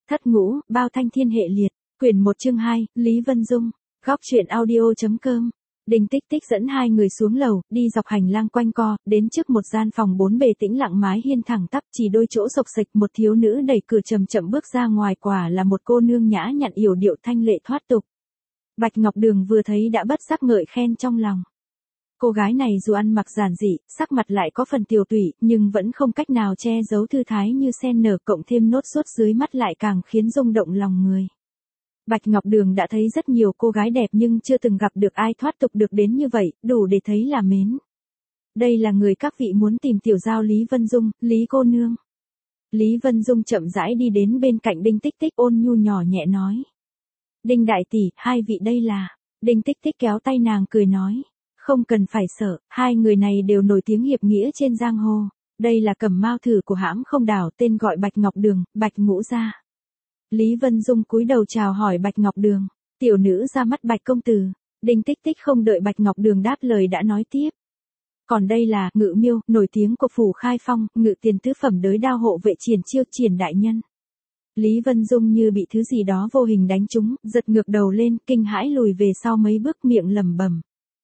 Thất ngũ, bao thanh thiên hệ liệt, quyển 1 chương 2, Lý Vân Dung, góc truyện audio.com. Đinh Tích Tích dẫn hai người xuống lầu, đi dọc hành lang quanh co, đến trước một gian phòng 4 bề tĩnh lặng mái hiên thẳng tắp, chỉ đôi chỗ xộc xệch, một thiếu nữ đẩy cửa chậm chậm bước ra ngoài, quả là một cô nương nhã nhặn yểu điệu thanh lệ thoát tục. Bạch Ngọc Đường vừa thấy đã bất giác ngợi khen trong lòng. Cô gái này dù ăn mặc giản dị, sắc mặt lại có phần tiều tụy, nhưng vẫn không cách nào che giấu thư thái như sen nở, cộng thêm nốt ruột dưới mắt lại càng khiến rung động lòng người. Bạch Ngọc Đường đã thấy rất nhiều cô gái đẹp nhưng chưa từng gặp được ai thoát tục được đến như vậy, đủ để thấy là mến. Đây là người các vị muốn tìm tiểu giao Lý Vân Dung, Lý cô nương. Lý Vân Dung chậm rãi đi đến bên cạnh Đinh Tích Tích, ôn nhu nhỏ nhẹ nói. Đinh đại tỷ, hai vị đây là. Đinh Tích Tích kéo tay nàng cười nói. Không cần phải sợ, hai người này đều nổi tiếng hiệp nghĩa trên giang hồ. Đây là Cẩm Mao thử của hãng Không Đảo, tên gọi Bạch Ngọc Đường, Bạch Ngũ gia. Lý Vân Dung cúi đầu chào hỏi Bạch Ngọc Đường. Tiểu nữ ra mắt Bạch công tử. Đinh Tích Tích không đợi Bạch Ngọc Đường đáp lời đã nói tiếp. Còn đây là Ngự Miêu, nổi tiếng của phủ Khai Phong, ngự tiền tứ phẩm đới đao hộ vệ Triển Chiêu, Triển đại nhân. Lý Vân Dung như bị thứ gì đó vô hình đánh trúng, giật ngược đầu lên, kinh hãi lùi về sau mấy bước, miệng lẩm bẩm.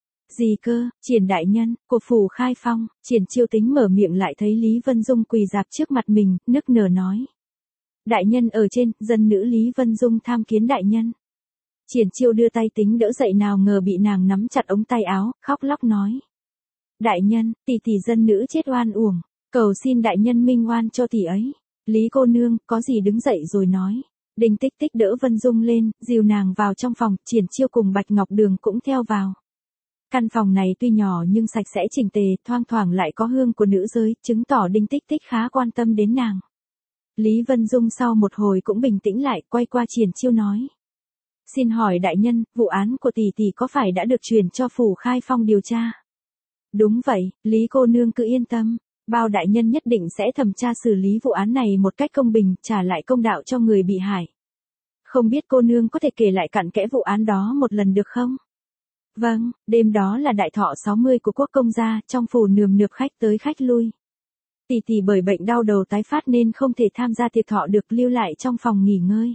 Gì cơ, Triển đại nhân, của phủ Khai Phong. Triển Chiêu tính mở miệng lại thấy Lý Vân Dung quỳ rạp trước mặt mình, nức nở nói. Đại nhân ở trên, dân nữ Lý Vân Dung tham kiến đại nhân. Triển Chiêu đưa tay tính đỡ dậy, nào ngờ bị nàng nắm chặt ống tay áo, khóc lóc nói. Đại nhân, tỷ tỷ dân nữ chết oan uổng, cầu xin đại nhân minh oan cho tỷ ấy. Lý cô nương, có gì đứng dậy rồi nói. Đinh Tích Tích đỡ Vân Dung lên, dìu nàng vào trong phòng, Triển Chiêu cùng Bạch Ngọc Đường cũng theo vào. Căn phòng này tuy nhỏ nhưng sạch sẽ chỉnh tề, thoang thoảng lại có hương của nữ giới, chứng tỏ Đinh Tích Tích khá quan tâm đến nàng. Lý Vân Dung sau một hồi cũng bình tĩnh lại, quay qua Triển Chiêu nói. Xin hỏi đại nhân, vụ án của tỷ tỷ có phải đã được truyền cho phủ Khai Phong điều tra? Đúng vậy, Lý cô nương cứ yên tâm. Bao đại nhân nhất định sẽ thẩm tra xử lý vụ án này một cách công bình, trả lại công đạo cho người bị hại. Không biết cô nương có thể kể lại cặn kẽ vụ án đó một lần được không? Vâng, đêm đó là đại thọ 60 của quốc công gia, trong phủ nườm nượp khách tới khách lui. Tỷ tỷ bởi bệnh đau đầu tái phát nên không thể tham gia tiệc thọ được, lưu lại trong phòng nghỉ ngơi.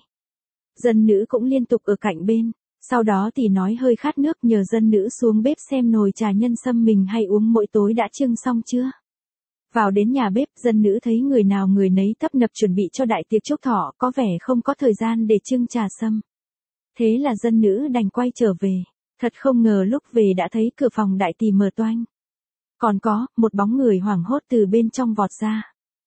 Dân nữ cũng liên tục ở cạnh bên. Sau đó tỷ nói hơi khát nước, nhờ dân nữ xuống bếp xem nồi trà nhân sâm mình hay uống mỗi tối đã trưng xong chưa. Vào đến nhà bếp, dân nữ thấy người nào người nấy tấp nập chuẩn bị cho đại tiệc chúc thọ, có vẻ không có thời gian để trưng trà sâm. Thế là dân nữ đành quay trở về. Thật không ngờ lúc về đã thấy cửa phòng đại tỷ mở toang. Còn có, một bóng người hoảng hốt từ bên trong vọt ra.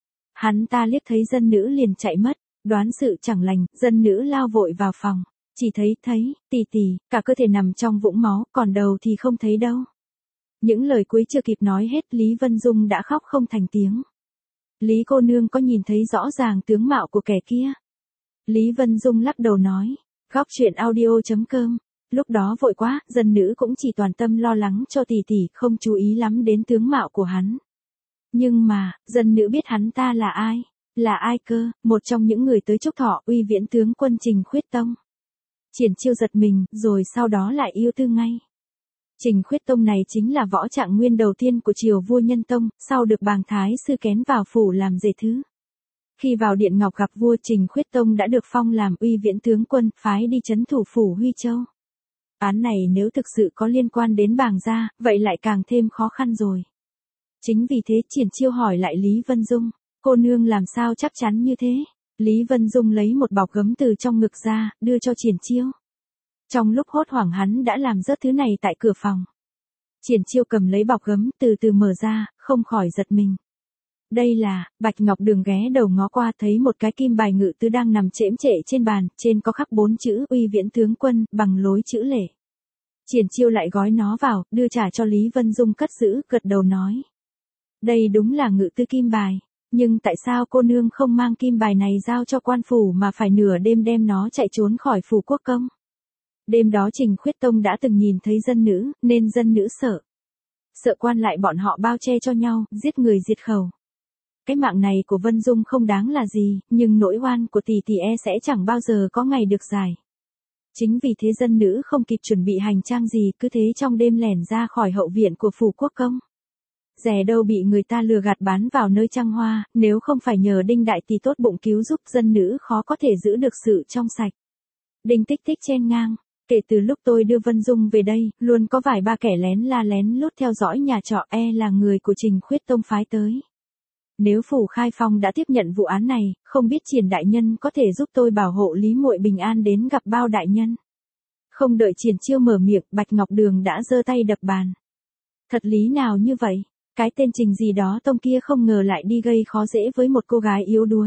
Hắn ta liếc thấy dân nữ liền chạy mất, đoán sự chẳng lành, dân nữ lao vội vào phòng. Chỉ thấy, tỷ tỷ, cả cơ thể nằm trong vũng máu, còn đầu thì không thấy đâu. Những lời cuối chưa kịp nói hết, Lý Vân Dung đã khóc không thành tiếng. Lý cô nương có nhìn thấy rõ ràng tướng mạo của kẻ kia? Lý Vân Dung lắc đầu nói. Góc truyện audio.com. Lúc đó vội quá, dân nữ cũng chỉ toàn tâm lo lắng cho tỷ tỷ, không chú ý lắm đến tướng mạo của hắn. Nhưng mà, dân nữ biết hắn ta là ai? Là ai cơ? Một trong những người tới chúc thọ, Uy Viễn tướng quân Trình Khuyết Tông. Triển Chiêu giật mình, rồi sau đó lại yêu tư ngay. Trình Khuyết Tông này chính là võ trạng nguyên đầu tiên của triều vua Nhân Tông, sau được bàng thái sư kén vào phủ làm rể thứ. Khi vào điện ngọc gặp vua, Trình Khuyết Tông đã được phong làm Uy Viễn tướng quân, phái đi trấn thủ phủ Huy Châu. Án này nếu thực sự có liên quan đến bàng gia, vậy lại càng thêm khó khăn rồi. Chính vì thế Triển Chiêu hỏi lại Lý Vân Dung, cô nương làm sao chắc chắn như thế? Lý Vân Dung lấy một bọc gấm từ trong ngực ra, đưa cho Triển Chiêu. Trong lúc hốt hoảng hắn đã làm rớt thứ này tại cửa phòng. Triển Chiêu cầm lấy bọc gấm, từ từ mở ra, không khỏi giật mình. Đây là, Bạch Ngọc Đường ghé đầu ngó qua thấy một cái kim bài ngự tứ đang nằm chễm chệ trên bàn, trên có khắc 4 chữ Uy Viễn tướng quân, bằng lối chữ lệ. Triển Chiêu lại gói nó vào, đưa trả cho Lý Vân Dung cất giữ, gật đầu nói. Đây đúng là ngự tư kim bài, nhưng tại sao cô nương không mang kim bài này giao cho quan phủ mà phải nửa đêm đem nó chạy trốn khỏi phủ quốc công? Đêm đó Trình Khuyết Tông đã từng nhìn thấy dân nữ, nên dân nữ sợ. Sợ quan lại bọn họ bao che cho nhau, giết người diệt khẩu. Cái mạng này của Vân Dung không đáng là gì, nhưng nỗi oan của tỷ tỷ sẽ chẳng bao giờ có ngày được giải. Chính vì thế dân nữ không kịp chuẩn bị hành trang gì, cứ thế trong đêm lẻn ra khỏi hậu viện của phủ quốc công. Rẻ đâu bị người ta lừa gạt bán vào nơi trăng hoa, nếu không phải nhờ Đinh Đại Tỷ tốt bụng cứu giúp dân nữ khó có thể giữ được sự trong sạch. Đinh Tích Tích chen ngang. Kể từ lúc tôi đưa Vân Dung về đây, luôn có vài ba kẻ lén lút theo dõi nhà trọ là người của Trình Khuyết Tông phái tới. Nếu Phủ Khai Phong đã tiếp nhận vụ án này, không biết Triển đại nhân có thể giúp tôi bảo hộ Lý Muội bình an đến gặp Bao đại nhân. Không đợi Triển Chiêu mở miệng, Bạch Ngọc Đường đã giơ tay đập bàn. Thật lý nào như vậy? Cái tên Trình gì đó Tông kia không ngờ lại đi gây khó dễ với một cô gái yếu đuối.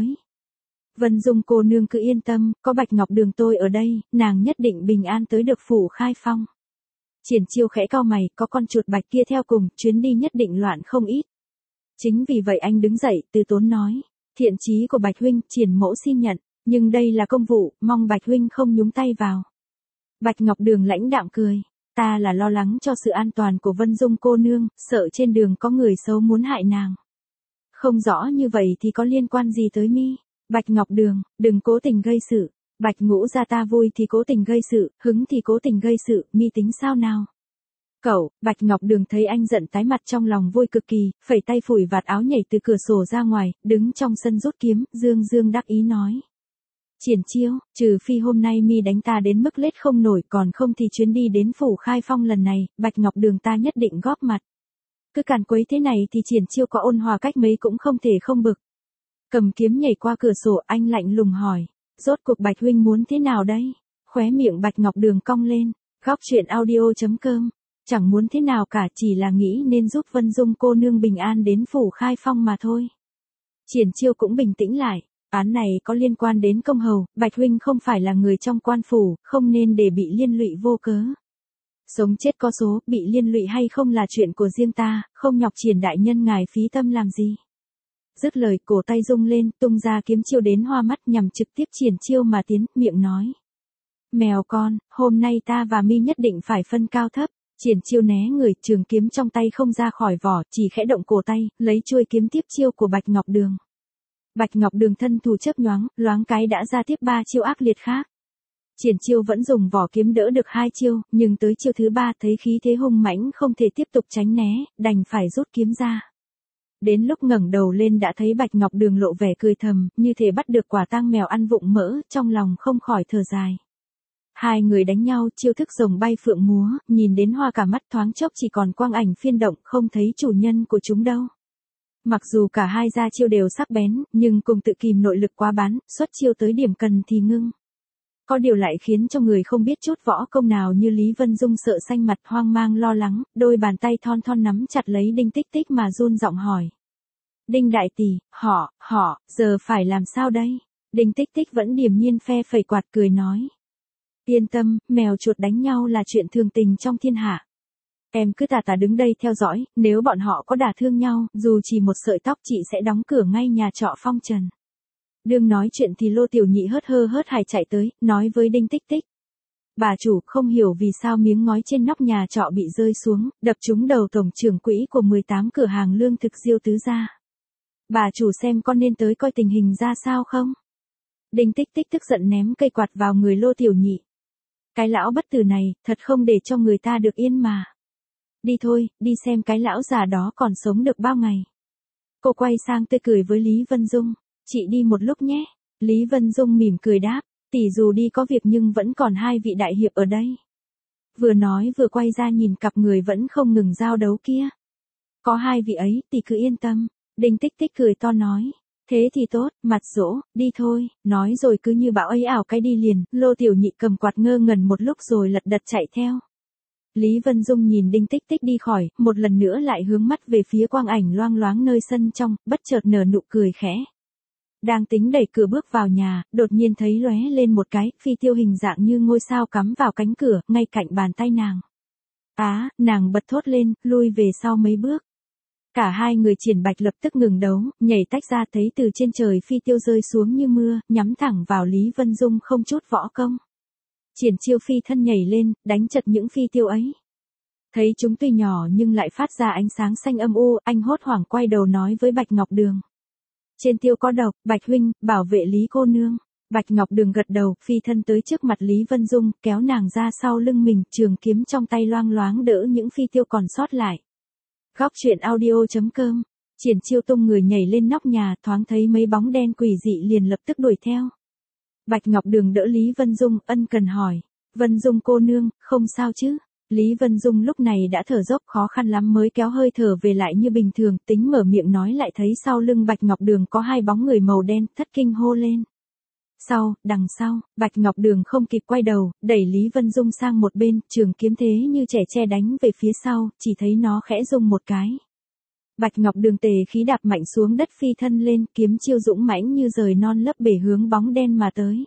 Vân Dung cô nương cứ yên tâm, có Bạch Ngọc Đường tôi ở đây, nàng nhất định bình an tới được Phủ Khai Phong. Triển Chiêu khẽ cau mày, có con chuột bạch kia theo cùng, chuyến đi nhất định loạn không ít. Chính vì vậy anh đứng dậy, từ tốn nói, thiện chí của Bạch huynh, Triển mẫu xin nhận, nhưng đây là công vụ, mong Bạch huynh không nhúng tay vào. Bạch Ngọc Đường lãnh đạm cười, ta là lo lắng cho sự an toàn của Vân Dung cô nương, sợ trên đường có người xấu muốn hại nàng. Không rõ như vậy thì có liên quan gì tới mi? Bạch Ngọc Đường, đừng cố tình gây sự. Bạch Ngũ gia ta vui thì cố tình gây sự, hứng thì cố tình gây sự, mi tính sao nào? Cậu, Bạch Ngọc Đường thấy anh giận tái mặt trong lòng vui cực kỳ, phẩy tay phủi vạt áo nhảy từ cửa sổ ra ngoài, đứng trong sân rút kiếm, dương đắc ý nói. Triển Chiêu, trừ phi hôm nay mi đánh ta đến mức lết không nổi, còn không thì chuyến đi đến Phủ Khai Phong lần này, Bạch Ngọc Đường ta nhất định góp mặt. Cứ càn quấy thế này thì Triển Chiêu có ôn hòa cách mấy cũng không thể không bực. Cầm kiếm nhảy qua cửa sổ, anh lạnh lùng hỏi, rốt cuộc Bạch huynh muốn thế nào đây? Khóe miệng Bạch Ngọc Đường cong lên, góc truyện audio.com, chẳng muốn thế nào cả, chỉ là nghĩ nên giúp Vân Dung cô nương bình an đến Phủ Khai Phong mà thôi. Triển Chiêu cũng bình tĩnh lại, án này có liên quan đến công hầu, Bạch huynh không phải là người trong quan phủ, không nên để bị liên lụy vô cớ. Sống chết có số, bị liên lụy hay không là chuyện của riêng ta, không nhọc Triển đại nhân ngài phí tâm làm gì. Dứt lời, cổ tay rung lên, tung ra kiếm chiêu đến hoa mắt nhằm trực tiếp Triển Chiêu mà tiến, miệng nói. Mèo con, hôm nay ta và mi nhất định phải phân cao thấp. Triển Chiêu né người, trường kiếm trong tay không ra khỏi vỏ, chỉ khẽ động cổ tay, lấy chuôi kiếm tiếp chiêu của Bạch Ngọc Đường. Bạch Ngọc Đường thân thủ chớp nhoáng, loáng cái đã ra tiếp 3 chiêu ác liệt khác. Triển Chiêu vẫn dùng vỏ kiếm đỡ được 2 chiêu, nhưng tới chiêu thứ 3 thấy khí thế hung mãnh không thể tiếp tục tránh né, đành phải rút kiếm ra. Đến lúc ngẩng đầu lên đã thấy Bạch Ngọc Đường lộ vẻ cười thầm, như thể bắt được quả tang mèo ăn vụng mỡ, trong lòng không khỏi thở dài. Hai người đánh nhau, chiêu thức rồng bay phượng múa, nhìn đến hoa cả mắt, thoáng chốc chỉ còn quang ảnh phiên động, không thấy chủ nhân của chúng đâu. Mặc dù cả hai ra chiêu đều sắc bén, nhưng cùng tự kìm nội lực quá bán, xuất chiêu tới điểm cần thì ngưng. Có điều lại khiến cho người không biết chút võ công nào như Lý Vân Dung sợ xanh mặt, hoang mang lo lắng, đôi bàn tay thon nắm chặt lấy Đinh Tích Tích mà run giọng hỏi. Đinh đại tỷ, họ, giờ phải làm sao đây? Đinh Tích Tích vẫn điềm nhiên phe phẩy quạt cười nói. Yên tâm, mèo chuột đánh nhau là chuyện thường tình trong thiên hạ. Em cứ tà đứng đây theo dõi, nếu bọn họ có đả thương nhau, dù chỉ một sợi tóc chị sẽ đóng cửa ngay nhà trọ Phong Trần. Đương nói chuyện thì Lô Tiểu Nhị hớt hải chạy tới, nói với Đinh Tích Tích. Bà chủ, không hiểu vì sao miếng ngói trên nóc nhà trọ bị rơi xuống, đập trúng đầu tổng trưởng quỹ của 18 cửa hàng lương thực Diêu Tứ gia. Bà chủ xem con nên tới coi tình hình ra sao không? Đinh Tích Tích tức giận ném cây quạt vào người Lô Tiểu Nhị. Cái lão bất tử này, thật không để cho người ta được yên mà. Đi thôi, đi xem cái lão già đó còn sống được bao ngày. Cô quay sang tươi cười với Lý Vân Dung. Chị đi một lúc nhé. Lý Vân Dung mỉm cười đáp. Tỷ dù đi có việc nhưng vẫn còn 2 vị đại hiệp ở đây. Vừa nói vừa quay ra nhìn cặp người vẫn không ngừng giao đấu kia. Có 2 vị ấy, tỷ cứ yên tâm. Đinh Tích Tích cười to nói. Thế thì tốt, mặt dỗ, đi thôi. Nói rồi cứ như bão ấy ảo cái đi liền. Lô Tiểu Nhị cầm quạt ngơ ngẩn một lúc rồi lật đật chạy theo. Lý Vân Dung nhìn Đinh Tích Tích đi khỏi, một lần nữa lại hướng mắt về phía quang ảnh loang loáng nơi sân trong, bất chợt nở nụ cười khẽ. Đang tính đẩy cửa bước vào nhà, đột nhiên thấy lóe lên một cái, phi tiêu hình dạng như ngôi sao cắm vào cánh cửa, ngay cạnh bàn tay nàng. Nàng bật thốt lên, lui về sau mấy bước. Cả hai người Triển Bạch lập tức ngừng đấu, nhảy tách ra thấy từ trên trời phi tiêu rơi xuống như mưa, nhắm thẳng vào Lý Vân Dung không chút võ công. Triển Chiêu phi thân nhảy lên, đánh chật những phi tiêu ấy. Thấy chúng tuy nhỏ nhưng lại phát ra ánh sáng xanh âm u, anh hốt hoảng quay đầu nói với Bạch Ngọc Đường. Trên tiêu có độc, Bạch huynh, bảo vệ Lý cô nương. Bạch Ngọc Đường gật đầu, phi thân tới trước mặt Lý Vân Dung, kéo nàng ra sau lưng mình, trường kiếm trong tay loang loáng đỡ những phi tiêu còn sót lại. Góc truyện audio.com. Triển Chiêu tung người nhảy lên nóc nhà, thoáng thấy mấy bóng đen quỷ dị liền lập tức đuổi theo. Bạch Ngọc Đường đỡ Lý Vân Dung, ân cần hỏi. Vân Dung cô nương, không sao chứ? Lý Vân Dung lúc này đã thở dốc, khó khăn lắm mới kéo hơi thở về lại như bình thường, tính mở miệng nói lại thấy sau lưng Bạch Ngọc Đường có hai bóng người màu đen, thất kinh hô lên. Đằng sau, Bạch Ngọc Đường không kịp quay đầu, đẩy Lý Vân Dung sang một bên, trường kiếm thế như trẻ tre đánh về phía sau, chỉ thấy nó khẽ rung một cái. Bạch Ngọc Đường tề khí đạp mạnh xuống đất, phi thân lên, kiếm chiêu dũng mãnh như rời non lấp bể hướng bóng đen mà tới.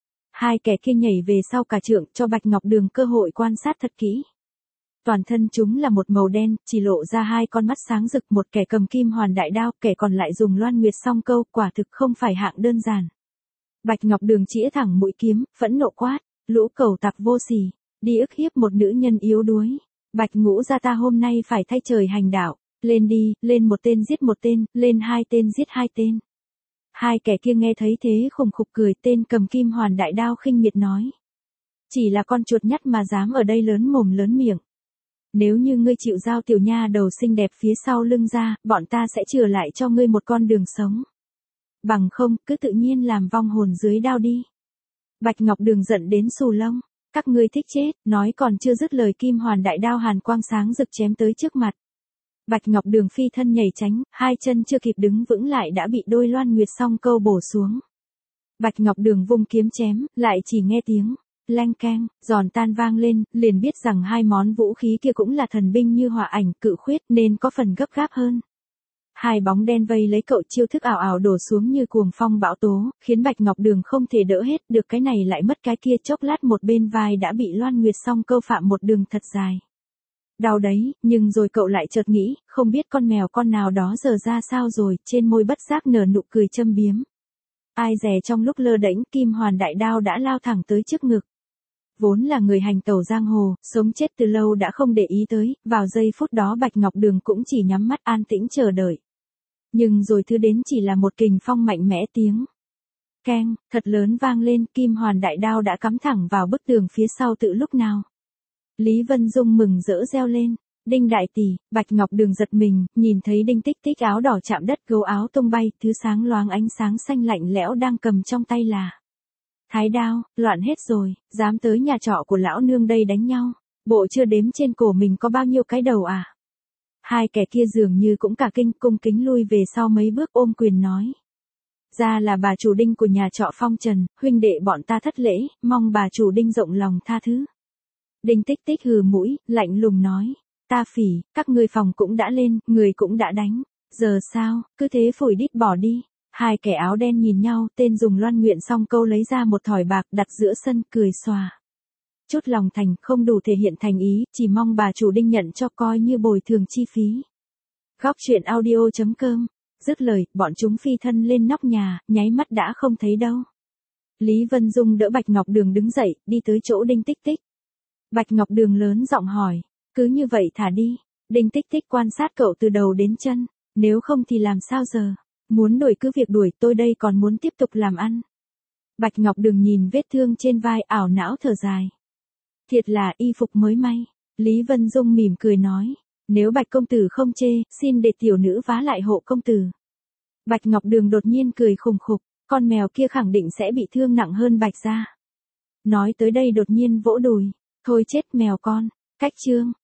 Hai kẻ kia nhảy về sau cả trượng, cho Bạch Ngọc Đường cơ hội quan sát thật kỹ. Toàn thân chúng là một màu đen, chỉ lộ ra hai con mắt sáng rực, một kẻ cầm kim hoàn đại đao, kẻ còn lại dùng loan nguyệt song câu, quả thực không phải hạng đơn giản. Bạch Ngọc Đường chĩa thẳng mũi kiếm, phẫn nộ quát, lũ cẩu tặc vô sỉ, đi ức hiếp một nữ nhân yếu đuối. Bạch Ngũ gia ta hôm nay phải thay trời hành đạo, lên đi, lên một tên giết một tên, lên hai tên giết hai tên. Hai kẻ kia nghe thấy thế khùng khục cười, tên cầm kim hoàn đại đao khinh miệt nói. Chỉ là con chuột nhắt mà dám ở đây lớn mồm lớn miệng. Nếu như ngươi chịu giao tiểu nha đầu xinh đẹp phía sau lưng ra, bọn ta sẽ chừa lại cho ngươi một con đường sống. Bằng không, cứ tự nhiên làm vong hồn dưới đao đi. Bạch Ngọc Đường giận đến xù lông. Các ngươi thích chết, nói còn chưa dứt lời, kim hoàn đại đao hàn quang sáng rực chém tới trước mặt. Bạch Ngọc Đường phi thân nhảy tránh, hai chân chưa kịp đứng vững lại đã bị đôi loan nguyệt song câu bổ xuống. Bạch Ngọc Đường vung kiếm chém, lại chỉ nghe tiếng leng keng, giòn tan vang lên, liền biết rằng hai món vũ khí kia cũng là thần binh như hỏa ảnh, cự khuyết, nên có phần gấp gáp hơn. Hai bóng đen vây lấy cậu, chiêu thức ảo ảo đổ xuống như cuồng phong bão tố, khiến Bạch Ngọc Đường không thể đỡ hết, được cái này lại mất cái kia, chốc lát một bên vai đã bị loan nguyệt song câu phạm một đường thật dài. Đau đấy, nhưng rồi cậu lại chợt nghĩ, không biết con mèo con nào đó giờ ra sao rồi, trên môi bất giác nở nụ cười châm biếm. Ai dè trong lúc lơ đễnh, kim hoàn đại đao đã lao thẳng tới trước ngực. Vốn là người hành tẩu giang hồ, sống chết từ lâu đã không để ý tới, vào giây phút đó Bạch Ngọc Đường cũng chỉ nhắm mắt an tĩnh chờ đợi. Nhưng rồi thứ đến chỉ là một kình phong mạnh mẽ, tiếng keng, thật lớn vang lên, kim hoàn đại đao đã cắm thẳng vào bức tường phía sau tự lúc nào. Lý Vân Dung mừng rỡ reo lên, Đinh đại tỷ. Bạch Ngọc Đường giật mình, nhìn thấy Đinh Tích Tích áo đỏ chạm đất, gấu áo tung bay, thứ sáng loáng ánh sáng xanh lạnh lẽo đang cầm trong tay là thái đao. Loạn hết rồi, dám tới nhà trọ của lão nương đây đánh nhau, bộ chưa đếm trên cổ mình có bao nhiêu cái đầu à. Hai kẻ kia dường như cũng cả kinh, cung kính lui về sau mấy bước ôm quyền nói. Ra là bà chủ Đinh của nhà trọ Phong Trần, huynh đệ bọn ta thất lễ, mong bà chủ Đinh rộng lòng tha thứ. Đinh Tích Tích hừ mũi, lạnh lùng nói. Ta phỉ, các ngươi phòng cũng đã lên, người cũng đã đánh. Giờ sao, cứ thế phủi đít bỏ đi. Hai kẻ áo đen nhìn nhau, tên dùng loan nguyện song câu lấy ra một thỏi bạc đặt giữa sân, cười xòa. Chút lòng thành, không đủ thể hiện thành ý, chỉ mong bà chủ Đinh nhận cho coi như bồi thường chi phí. Góc truyện audio.com. Dứt lời, bọn chúng phi thân lên nóc nhà, nháy mắt đã không thấy đâu. Lý Vân Dung đỡ Bạch Ngọc Đường đứng dậy, đi tới chỗ Đinh Tích Tích. Bạch Ngọc Đường lớn giọng hỏi, cứ như vậy thả đi. Đinh Tích Tích quan sát cậu từ đầu đến chân, nếu không thì làm sao giờ? Muốn đuổi cứ việc đuổi, tôi đây còn muốn tiếp tục làm ăn. Bạch Ngọc Đường nhìn vết thương trên vai, ảo não thở dài. Thiệt là y phục mới may. Lý Vân Dung mỉm cười nói, nếu Bạch công tử không chê, xin để tiểu nữ vá lại hộ công tử. Bạch Ngọc Đường đột nhiên cười khùng khục, con mèo kia khẳng định sẽ bị thương nặng hơn Bạch gia. Nói tới đây đột nhiên vỗ đùi, thôi chết mèo con, cách chương.